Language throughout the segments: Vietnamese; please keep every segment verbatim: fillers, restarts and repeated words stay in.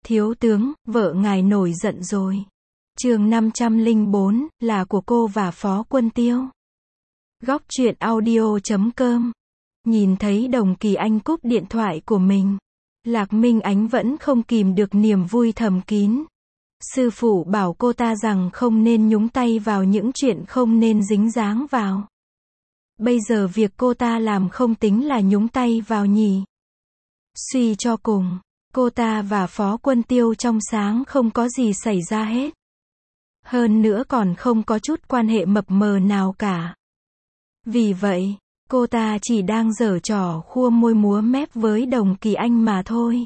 Thiếu tướng, vợ ngài nổi giận rồi. Chương năm trăm lẻ bốn, là của cô và Phó Quân Tiêu. Góc truyện audio chấm com. Nhìn thấy Đồng Kỳ Anh cúp điện thoại của mình, Lạc Minh Ánh vẫn không kìm được niềm vui thầm kín. Sư phụ bảo cô ta rằng không nên nhúng tay vào những chuyện không nên dính dáng vào. Bây giờ việc cô ta làm không tính là nhúng tay vào nhỉ? Suy cho cùng, cô ta và Phó Quân Tiêu trong sáng không có gì xảy ra hết. Hơn nữa còn không có chút quan hệ mập mờ nào cả. Vì vậy, cô ta chỉ đang giở trò khua môi múa mép với Đồng Kỳ Anh mà thôi.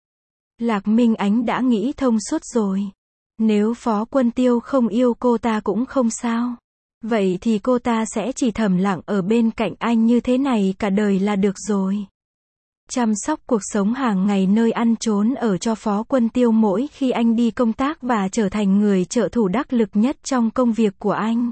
Lạc Minh Ánh đã nghĩ thông suốt rồi. Nếu Phó Quân Tiêu không yêu cô ta cũng không sao. Vậy thì cô ta sẽ chỉ thầm lặng ở bên cạnh anh như thế này cả đời là được rồi. Chăm sóc cuộc sống hàng ngày nơi ăn trốn ở cho Phó Quân Tiêu mỗi khi anh đi công tác và trở thành người trợ thủ đắc lực nhất trong công việc của anh.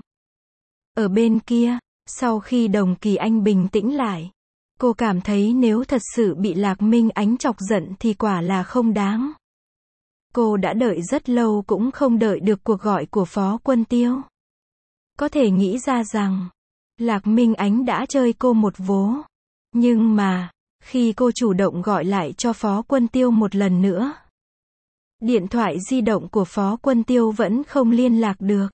Ở bên kia, sau khi Đồng Kỳ Anh bình tĩnh lại, cô cảm thấy nếu thật sự bị Lạc Minh Ánh chọc giận thì quả là không đáng. Cô đã đợi rất lâu cũng không đợi được cuộc gọi của Phó Quân Tiêu. Có thể nghĩ ra rằng, Lạc Minh Ánh đã chơi cô một vố. Nhưng mà, khi cô chủ động gọi lại cho Phó Quân Tiêu một lần nữa, điện thoại di động của Phó Quân Tiêu vẫn không liên lạc được.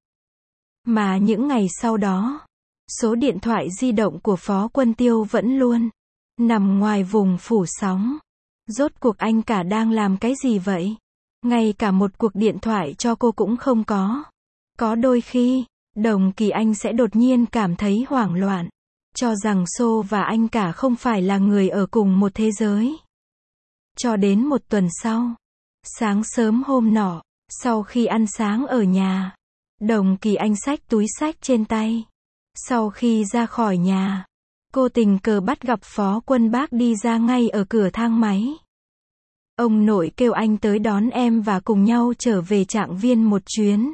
Mà những ngày sau đó, số điện thoại di động của Phó Quân Tiêu vẫn luôn nằm ngoài vùng phủ sóng. Rốt cuộc anh cả đang làm cái gì vậy? Ngay cả một cuộc điện thoại cho cô cũng không có. Có đôi khi, Đồng Kỳ Anh sẽ đột nhiên cảm thấy hoảng loạn, cho rằng Sô và anh cả không phải là người ở cùng một thế giới. Cho đến một tuần sau, sáng sớm hôm nọ, sau khi ăn sáng ở nhà, Đồng Kỳ Anh xách túi xách trên tay. Sau khi ra khỏi nhà, cô tình cờ bắt gặp Phó Quân Bác đi ra ngay ở cửa thang máy. Ông nội kêu anh tới đón em và cùng nhau trở về Trạng Viên một chuyến.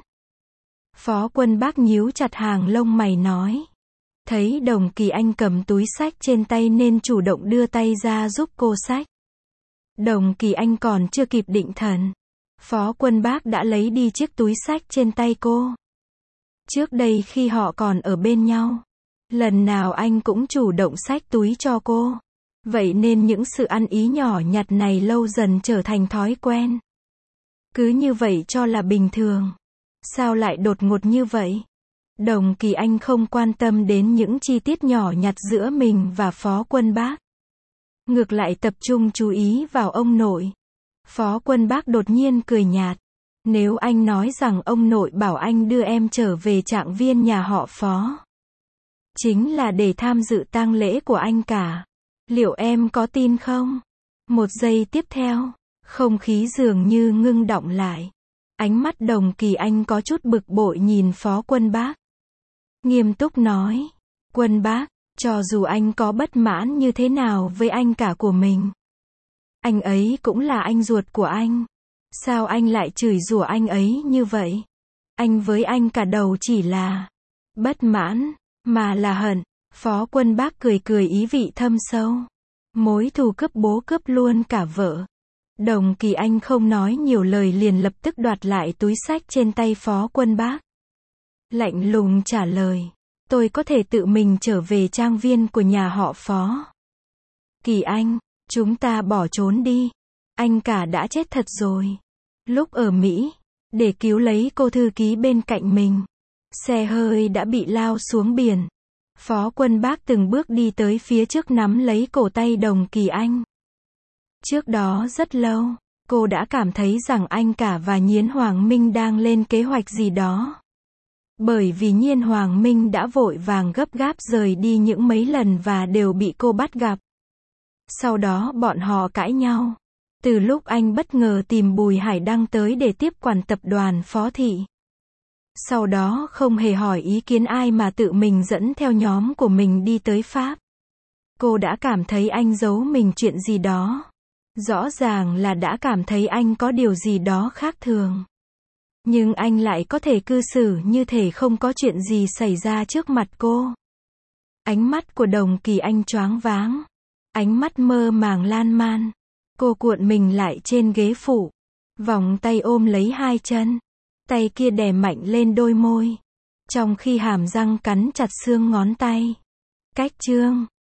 Phó Quân Bác nhíu chặt hàng lông mày nói. Thấy Đồng Kỳ Anh cầm túi xách trên tay nên chủ động đưa tay ra giúp cô xách. Đồng Kỳ Anh còn chưa kịp định thần, Phó Quân Bác đã lấy đi chiếc túi xách trên tay cô. Trước đây khi họ còn ở bên nhau, lần nào anh cũng chủ động xách túi cho cô. Vậy nên những sự ăn ý nhỏ nhặt này lâu dần trở thành thói quen. Cứ như vậy cho là bình thường. Sao lại đột ngột như vậy? Đồng Kỳ Anh không quan tâm đến những chi tiết nhỏ nhặt giữa mình và Phó Quân Bác. Ngược lại tập trung chú ý vào ông nội. Phó Quân Bác đột nhiên cười nhạt. Nếu anh nói rằng ông nội bảo anh đưa em trở về Trạng Viên nhà họ Phó, chính là để tham dự tang lễ của anh cả, liệu em có tin không? Một giây tiếp theo, không khí dường như ngưng đọng lại. Ánh mắt Đồng Kỳ Anh có chút bực bội nhìn Phó Quân Bác. Nghiêm túc nói, Quân Bác, cho dù anh có bất mãn như thế nào với anh cả của mình, anh ấy cũng là anh ruột của anh. Sao anh lại chửi rủa anh ấy như vậy? Anh với anh cả đầu chỉ là bất mãn, mà là hận. Phó Quân Bác cười cười ý vị thâm sâu. Mối thù cướp bố cướp luôn cả vợ. Đồng Kỳ Anh không nói nhiều lời liền lập tức đoạt lại túi xách trên tay Phó Quân Bác. Lạnh lùng trả lời. Tôi có thể tự mình trở về trang viên của nhà họ Phó. Kỳ Anh, chúng ta bỏ trốn đi. Anh cả đã chết thật rồi. Lúc ở Mỹ, để cứu lấy cô thư ký bên cạnh mình, xe hơi đã bị lao xuống biển. Phó Quân Bác từng bước đi tới phía trước nắm lấy cổ tay Đồng Kỳ Anh. Trước đó rất lâu, cô đã cảm thấy rằng anh cả và Nhiến Hoàng Minh đang lên kế hoạch gì đó. Bởi vì Nhiến Hoàng Minh đã vội vàng gấp gáp rời đi những mấy lần và đều bị cô bắt gặp. Sau đó bọn họ cãi nhau. Từ lúc anh bất ngờ tìm Bùi Hải Đăng tới để tiếp quản tập đoàn Phó Thị. Sau đó không hề hỏi ý kiến ai mà tự mình dẫn theo nhóm của mình đi tới Pháp. Cô đã cảm thấy anh giấu mình chuyện gì đó. Rõ ràng là đã cảm thấy anh có điều gì đó khác thường. Nhưng anh lại có thể cư xử như thể không có chuyện gì xảy ra trước mặt cô. Ánh mắt của Đồng Kỳ Anh choáng váng. Ánh mắt mơ màng lan man. Cô cuộn mình lại trên ghế phụ. Vòng tay ôm lấy hai chân. Tay kia đè mạnh lên đôi môi. Trong khi hàm răng cắn chặt xương ngón tay. Cách chương